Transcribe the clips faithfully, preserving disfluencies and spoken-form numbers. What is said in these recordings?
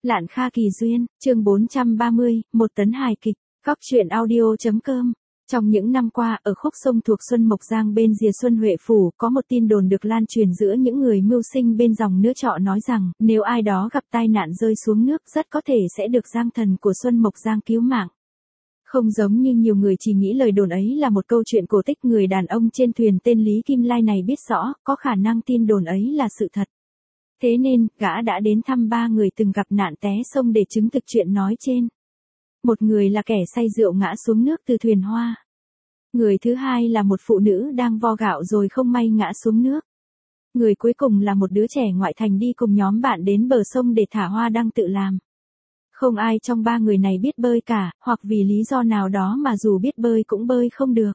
Lạn Kha Kỳ Duyên, chương bốn trăm ba mươi, một tấn hài kịch, góc truyện audio.com. Trong những năm qua, ở khúc sông thuộc Xuân Mộc Giang bên rìa Xuân Huệ Phủ, có một tin đồn được lan truyền giữa những người mưu sinh bên dòng nước trọ nói rằng, nếu ai đó gặp tai nạn rơi xuống nước rất có thể sẽ được Giang thần của Xuân Mộc Giang cứu mạng. Không giống như nhiều người chỉ nghĩ lời đồn ấy là một câu chuyện cổ tích, người đàn ông trên thuyền tên Lý Kim Lai này biết rõ, có khả năng tin đồn ấy là sự thật. Thế nên, gã đã đến thăm ba người từng gặp nạn té sông để chứng thực chuyện nói trên. Một người là kẻ say rượu ngã xuống nước từ thuyền hoa. Người thứ hai là một phụ nữ đang vo gạo rồi không may ngã xuống nước. Người cuối cùng là một đứa trẻ ngoại thành đi cùng nhóm bạn đến bờ sông để thả hoa đăng tự làm. Không ai trong ba người này biết bơi cả, hoặc vì lý do nào đó mà dù biết bơi cũng bơi không được.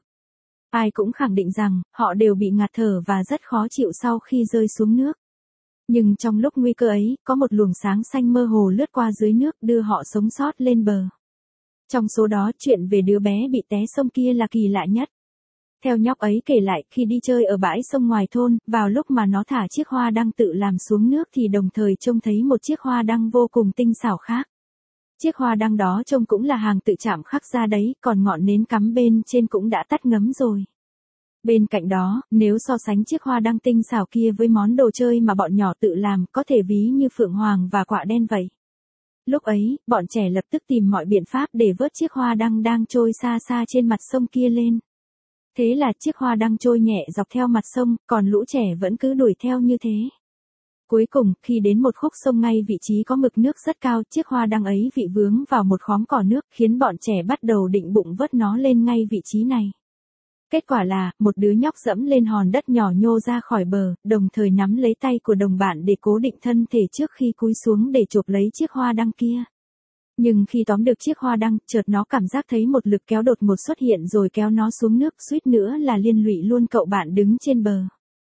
Ai cũng khẳng định rằng, họ đều bị ngạt thở và rất khó chịu sau khi rơi xuống nước. Nhưng trong lúc nguy cơ ấy, có một luồng sáng xanh mơ hồ lướt qua dưới nước đưa họ sống sót lên bờ. Trong số đó, chuyện về đứa bé bị té sông kia là kỳ lạ nhất. Theo nhóc ấy kể lại, khi đi chơi ở bãi sông ngoài thôn, vào lúc mà nó thả chiếc hoa đăng tự làm xuống nước thì đồng thời trông thấy một chiếc hoa đăng vô cùng tinh xảo khác. Chiếc hoa đăng đó trông cũng là hàng tự chạm khắc ra đấy, còn ngọn nến cắm bên trên cũng đã tắt ngấm rồi. Bên cạnh đó, nếu so sánh chiếc hoa đăng tinh xảo kia với món đồ chơi mà bọn nhỏ tự làm, có thể ví như phượng hoàng và quạ đen vậy. Lúc ấy, bọn trẻ lập tức tìm mọi biện pháp để vớt chiếc hoa đăng đang trôi xa xa trên mặt sông kia lên. Thế là chiếc hoa đăng trôi nhẹ dọc theo mặt sông, còn lũ trẻ vẫn cứ đuổi theo như thế. Cuối cùng, khi đến một khúc sông ngay vị trí có mực nước rất cao, chiếc hoa đăng ấy bị vướng vào một khóm cỏ nước, khiến bọn trẻ bắt đầu định bụng vớt nó lên ngay vị trí này. Kết quả là, một đứa nhóc dẫm lên hòn đất nhỏ nhô ra khỏi bờ, đồng thời nắm lấy tay của đồng bạn để cố định thân thể trước khi cúi xuống để chộp lấy chiếc hoa đăng kia. Nhưng khi tóm được chiếc hoa đăng, chợt nó cảm giác thấy một lực kéo đột ngột xuất hiện rồi kéo nó xuống nước, suýt nữa là liên lụy luôn cậu bạn đứng trên bờ.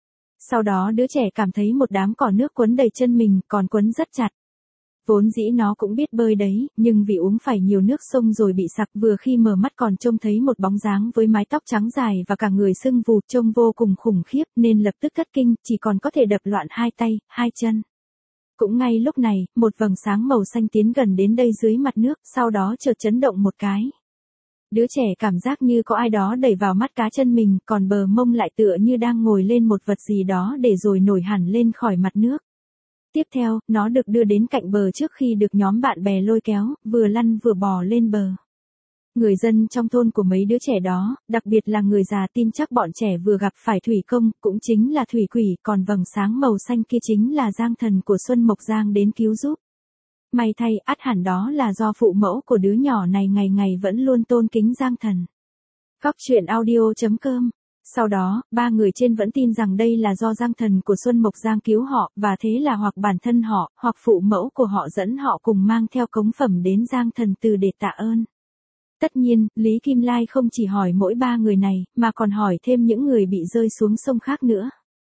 Sau đó đứa trẻ cảm thấy một đám cỏ nước quấn đầy chân mình, còn quấn rất chặt. Vốn dĩ nó cũng biết bơi đấy, nhưng vì uống phải nhiều nước sông rồi bị sặc, vừa khi mở mắt còn trông thấy một bóng dáng với mái tóc trắng dài và cả người sưng vù, trông vô cùng khủng khiếp nên lập tức thất kinh, chỉ còn có thể đập loạn hai tay, hai chân. Cũng ngay lúc này, một vầng sáng màu xanh tiến gần đến đây dưới mặt nước, sau đó chợt chấn động một cái. Đứa trẻ cảm giác như có ai đó đẩy vào mắt cá chân mình, còn bờ mông lại tựa như đang ngồi lên một vật gì đó để rồi nổi hẳn lên khỏi mặt nước. Tiếp theo, nó được đưa đến cạnh bờ trước khi được nhóm bạn bè lôi kéo, vừa lăn vừa bò lên bờ. Người dân trong thôn của mấy đứa trẻ đó, đặc biệt là người già tin chắc bọn trẻ vừa gặp phải thủy công, cũng chính là thủy quỷ, còn vầng sáng màu xanh kia chính là Giang thần của Xuân Mộc Giang đến cứu giúp. May thay, ắt hẳn đó là do phụ mẫu của đứa nhỏ này ngày ngày vẫn luôn tôn kính Giang thần. Góc truyện audio.com. Sau đó, ba người trên vẫn tin rằng đây là do Giang thần của Xuân Mộc Giang cứu họ, và thế là hoặc bản thân họ, hoặc phụ mẫu của họ dẫn họ cùng mang theo cống phẩm đến Giang thần từ để tạ ơn. Tất nhiên, Lý Kim Lai không chỉ hỏi mỗi ba người này, mà còn hỏi thêm những người bị rơi xuống sông khác nữa.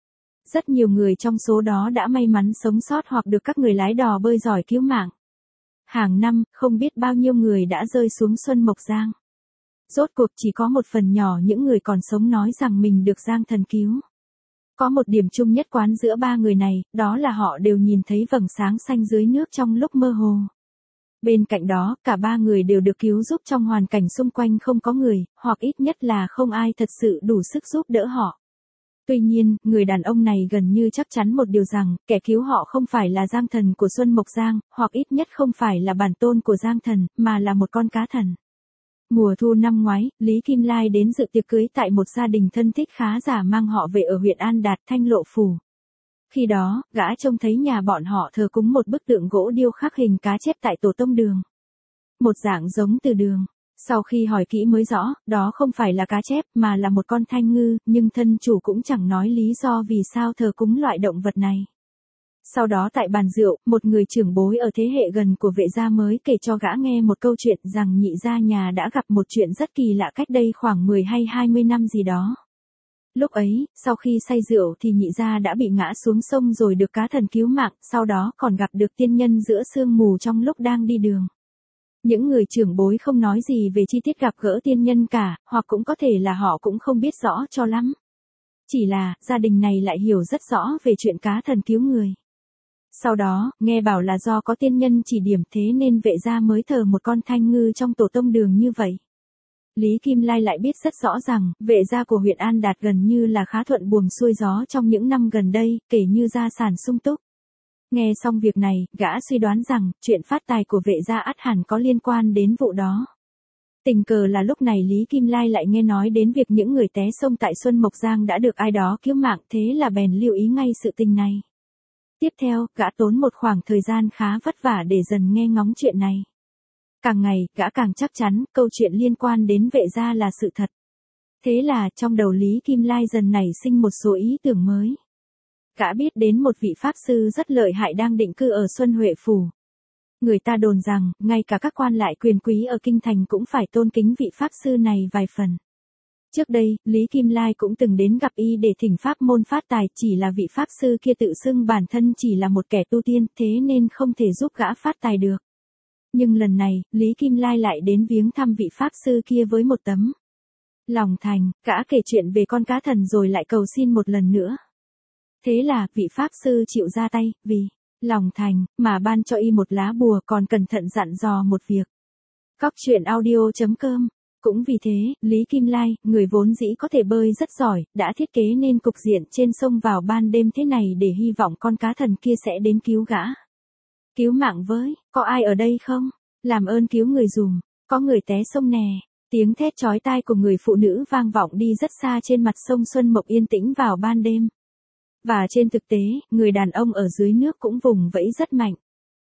Rất nhiều người trong số đó đã may mắn sống sót hoặc được các người lái đò bơi giỏi cứu mạng. Hàng năm, không biết bao nhiêu người đã rơi xuống Xuân Mộc Giang. Rốt cuộc chỉ có một phần nhỏ những người còn sống nói rằng mình được Giang thần cứu. Có một điểm chung nhất quán giữa ba người này, đó là họ đều nhìn thấy vầng sáng xanh dưới nước trong lúc mơ hồ. Bên cạnh đó, cả ba người đều được cứu giúp trong hoàn cảnh xung quanh không có người, hoặc ít nhất là không ai thật sự đủ sức giúp đỡ họ. Tuy nhiên, người đàn ông này gần như chắc chắn một điều rằng, kẻ cứu họ không phải là Giang thần của Xuân Mộc Giang, hoặc ít nhất không phải là bản tôn của Giang thần, mà là một con cá thần. Mùa thu năm ngoái, Lý Kim Lai đến dự tiệc cưới tại một gia đình thân thích khá giả mang họ về ở huyện An Đạt, Thanh Lộ Phủ. Khi đó, gã trông thấy nhà bọn họ thờ cúng một bức tượng gỗ điêu khắc hình cá chép tại tổ tông đường. Một dạng giống từ đường. Sau khi hỏi kỹ mới rõ, đó không phải là cá chép mà là một con thanh ngư, nhưng thân chủ cũng chẳng nói lý do vì sao thờ cúng loại động vật này. Sau đó tại bàn rượu, một người trưởng bối ở thế hệ gần của Vệ gia mới kể cho gã nghe một câu chuyện rằng nhị gia nhà đã gặp một chuyện rất kỳ lạ cách đây khoảng mười hay hai mươi năm gì đó. Lúc ấy, sau khi say rượu thì nhị gia đã bị ngã xuống sông rồi được cá thần cứu mạng, sau đó còn gặp được tiên nhân giữa sương mù trong lúc đang đi đường. Những người trưởng bối không nói gì về chi tiết gặp gỡ tiên nhân cả, hoặc cũng có thể là họ cũng không biết rõ cho lắm. Chỉ là, gia đình này lại hiểu rất rõ về chuyện cá thần cứu người. Sau đó, nghe bảo là do có tiên nhân chỉ điểm thế nên vệ gia mới thờ một con thanh ngư trong tổ tông đường như vậy. Lý Kim Lai lại biết rất rõ rằng, vệ gia của huyện An Đạt gần như là khá thuận buồm xuôi gió trong những năm gần đây, kể như gia sản sung túc. Nghe xong việc này, gã suy đoán rằng, chuyện phát tài của vệ gia ắt hẳn có liên quan đến vụ đó. Tình cờ là lúc này Lý Kim Lai lại nghe nói đến việc những người té sông tại Xuân Mộc Giang đã được ai đó cứu mạng, thế là bèn lưu ý ngay sự tình này. Tiếp theo, gã tốn một khoảng thời gian khá vất vả để dần nghe ngóng chuyện này. Càng ngày, gã càng chắc chắn, câu chuyện liên quan đến vệ gia là sự thật. Thế là, trong đầu Lý Kim Lai dần nảy sinh một số ý tưởng mới. Gã biết đến một vị pháp sư rất lợi hại đang định cư ở Xuân Huệ Phủ. Người ta đồn rằng, ngay cả các quan lại quyền quý ở Kinh Thành cũng phải tôn kính vị pháp sư này vài phần. Trước đây, Lý Kim Lai cũng từng đến gặp y để thỉnh pháp môn phát tài, chỉ là vị pháp sư kia tự xưng bản thân chỉ là một kẻ tu tiên, thế nên không thể giúp gã phát tài được. Nhưng lần này, Lý Kim Lai lại đến viếng thăm vị pháp sư kia với một tấm lòng thành, gã kể chuyện về con cá thần rồi lại cầu xin một lần nữa. Thế là, vị pháp sư chịu ra tay, vì lòng thành, mà ban cho y một lá bùa, còn cẩn thận dặn dò một việc. Cóc truyện audio chấm com. Cũng vì thế, Lý Kim Lai, người vốn dĩ có thể bơi rất giỏi, đã thiết kế nên cục diện trên sông vào ban đêm thế này để hy vọng con cá thần kia sẽ đến cứu gã. Cứu mạng với, có ai ở đây không? Làm ơn cứu người dùm, có người té sông nè. Tiếng thét chói tai của người phụ nữ vang vọng đi rất xa trên mặt sông Xuân Mộc yên tĩnh vào ban đêm. Và trên thực tế, người đàn ông ở dưới nước cũng vùng vẫy rất mạnh.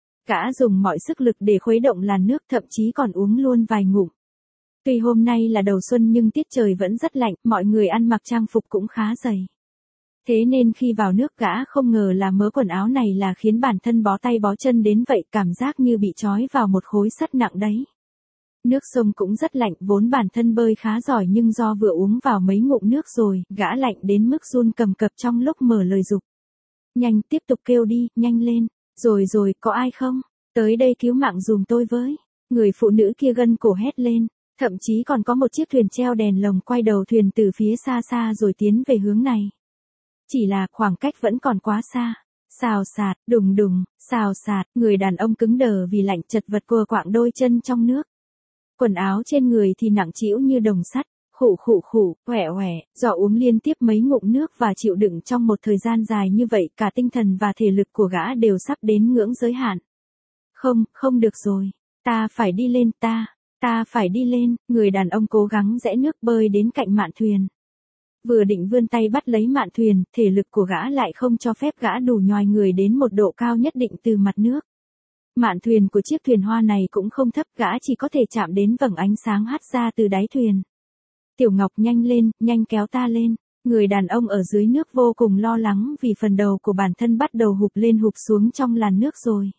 Gã dùng mọi sức lực để khuấy động làn nước, thậm chí còn uống luôn vài ngụm. Tuy hôm nay là đầu xuân nhưng tiết trời vẫn rất lạnh, mọi người ăn mặc trang phục cũng khá dày. Thế nên khi vào nước gã không ngờ là mớ quần áo này là khiến bản thân bó tay bó chân đến vậy, cảm giác như bị trói vào một khối sắt nặng đấy. Nước sông cũng rất lạnh, vốn bản thân bơi khá giỏi nhưng do vừa uống vào mấy ngụm nước rồi, gã lạnh đến mức run cầm cập trong lúc mở lời dục. Nhanh, tiếp tục kêu đi, nhanh lên. Rồi rồi, có ai không? Tới đây cứu mạng dùm tôi với. Người phụ nữ kia gân cổ hét lên. Thậm chí còn có một chiếc thuyền treo đèn lồng quay đầu thuyền từ phía xa xa rồi tiến về hướng này. Chỉ là khoảng cách vẫn còn quá xa. Xào xạc, đùng đùng, xào xạc, người đàn ông cứng đờ vì lạnh, chật vật cua quạng đôi chân trong nước. Quần áo trên người thì nặng trĩu như đồng sắt, khụ khụ khụ, hoẻ hoẻ, do uống liên tiếp mấy ngụm nước và chịu đựng trong một thời gian dài như vậy, cả tinh thần và thể lực của gã đều sắp đến ngưỡng giới hạn. Không, không được rồi, ta phải đi lên, ta, ta phải đi lên, người đàn ông cố gắng rẽ nước bơi đến cạnh mạn thuyền. Vừa định vươn tay bắt lấy mạn thuyền, thể lực của gã lại không cho phép gã đủ nhòi người đến một độ cao nhất định từ mặt nước. Mạn thuyền của chiếc thuyền hoa này cũng không thấp, gã chỉ có thể chạm đến vầng ánh sáng hắt ra từ đáy thuyền. Tiểu Ngọc, nhanh lên, nhanh kéo ta lên. Người đàn ông ở dưới nước vô cùng lo lắng vì phần đầu của bản thân bắt đầu hụp lên hụp xuống trong làn nước rồi.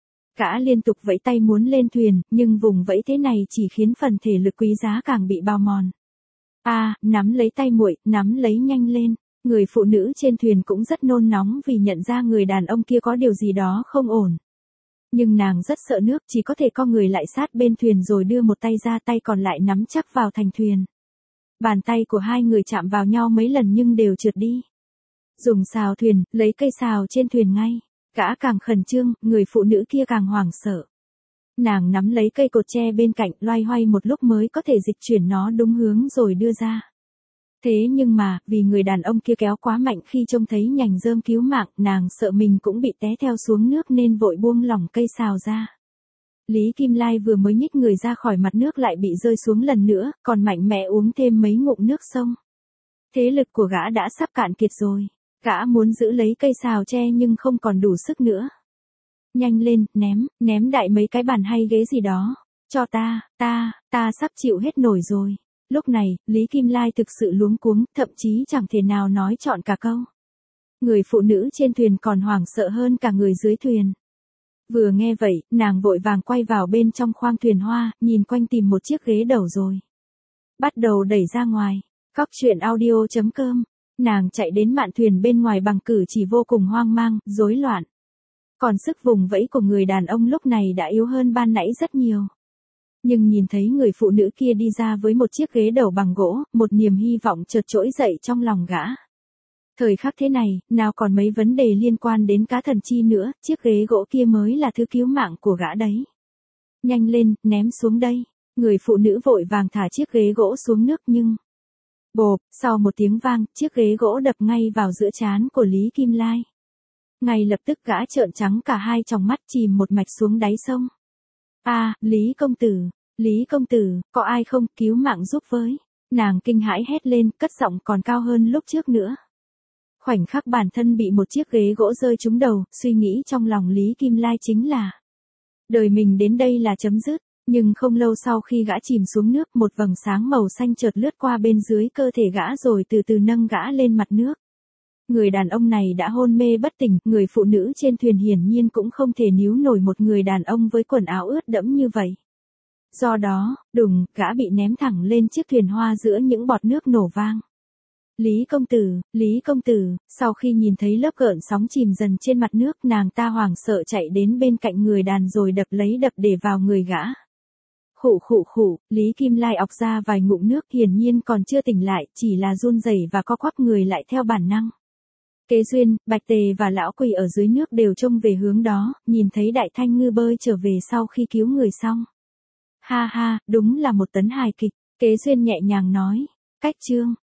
Gã liên tục vẫy tay muốn lên thuyền, nhưng vùng vẫy thế này chỉ khiến phần thể lực quý giá càng bị bào mòn. A, à, nắm lấy tay muội, nắm lấy nhanh lên. Người phụ nữ trên thuyền cũng rất nôn nóng vì nhận ra người đàn ông kia có điều gì đó không ổn. Nhưng nàng rất sợ nước, chỉ có thể co người lại sát bên thuyền rồi đưa một tay ra, tay còn lại nắm chắc vào thành thuyền. Bàn tay của hai người chạm vào nhau mấy lần nhưng đều trượt đi. Dùng xào thuyền, lấy cây xào trên thuyền ngay. Gã càng khẩn trương, người phụ nữ kia càng hoảng sợ. Nàng nắm lấy cây cột tre bên cạnh, loay hoay một lúc mới có thể dịch chuyển nó đúng hướng rồi đưa ra. Thế nhưng mà, vì người đàn ông kia kéo quá mạnh, khi trông thấy nhành rơm cứu mạng, nàng sợ mình cũng bị té theo xuống nước nên vội buông lỏng cây xào ra. Lý Kim Lai vừa mới nhích người ra khỏi mặt nước lại bị rơi xuống lần nữa, còn mạnh mẽ uống thêm mấy ngụm nước sông. Thế lực của gã đã sắp cạn kiệt rồi. Gã muốn giữ lấy cây xào tre nhưng không còn đủ sức nữa. Nhanh lên, ném, ném đại mấy cái bàn hay ghế gì đó. Cho ta, ta, ta sắp chịu hết nổi rồi. Lúc này, Lý Kim Lai thực sự luống cuống, thậm chí chẳng thể nào nói trọn cả câu. Người phụ nữ trên thuyền còn hoảng sợ hơn cả người dưới thuyền. Vừa nghe vậy, nàng vội vàng quay vào bên trong khoang thuyền hoa, nhìn quanh tìm một chiếc ghế đầu rồi. Bắt đầu đẩy ra ngoài. Cóc truyện audio chấm com. Nàng chạy đến mạn thuyền bên ngoài bằng cử chỉ vô cùng hoang mang, rối loạn. Còn sức vùng vẫy của người đàn ông lúc này đã yếu hơn ban nãy rất nhiều. Nhưng nhìn thấy người phụ nữ kia đi ra với một chiếc ghế đầu bằng gỗ, một niềm hy vọng chợt trỗi dậy trong lòng gã. Thời khắc thế này, nào còn mấy vấn đề liên quan đến cá thần chi nữa, chiếc ghế gỗ kia mới là thứ cứu mạng của gã đấy. Nhanh lên, ném xuống đây. Người phụ nữ vội vàng thả chiếc ghế gỗ xuống nước nhưng... Bộp, sau một tiếng vang, chiếc ghế gỗ đập ngay vào giữa trán của Lý Kim Lai. Ngay lập tức gã trợn trắng cả hai tròng mắt chìm một mạch xuống đáy sông. A, à, Lý công tử, Lý công tử, có ai không, cứu mạng giúp với. Nàng kinh hãi hét lên, cất giọng còn cao hơn lúc trước nữa. Khoảnh khắc bản thân bị một chiếc ghế gỗ rơi trúng đầu, suy nghĩ trong lòng Lý Kim Lai chính là đời mình đến đây là chấm dứt. Nhưng không lâu sau khi gã chìm xuống nước, một vầng sáng màu xanh chợt lướt qua bên dưới cơ thể gã rồi từ từ nâng gã lên mặt nước. Người đàn ông này đã hôn mê bất tỉnh, người phụ nữ trên thuyền hiển nhiên cũng không thể níu nổi một người đàn ông với quần áo ướt đẫm như vậy. Do đó, đùng, gã bị ném thẳng lên chiếc thuyền hoa giữa những bọt nước nổ vang. Lý công tử, Lý công tử, sau khi nhìn thấy lớp gợn sóng chìm dần trên mặt nước, nàng ta hoảng sợ chạy đến bên cạnh người đàn rồi đập lấy đập để vào người gã. Khụ khụ khụ, Lý Kim Lai ọc ra vài ngụm nước, hiển nhiên còn chưa tỉnh lại, chỉ là run rẩy và co quắp người lại theo bản năng. Kế Duyên, Bạch Tề và Lão Quỳ ở dưới nước đều trông về hướng đó, nhìn thấy Đại Thanh Ngư bơi trở về sau khi cứu người xong. Ha ha, đúng là một tấn hài kịch, Kế Duyên nhẹ nhàng nói. Cách chương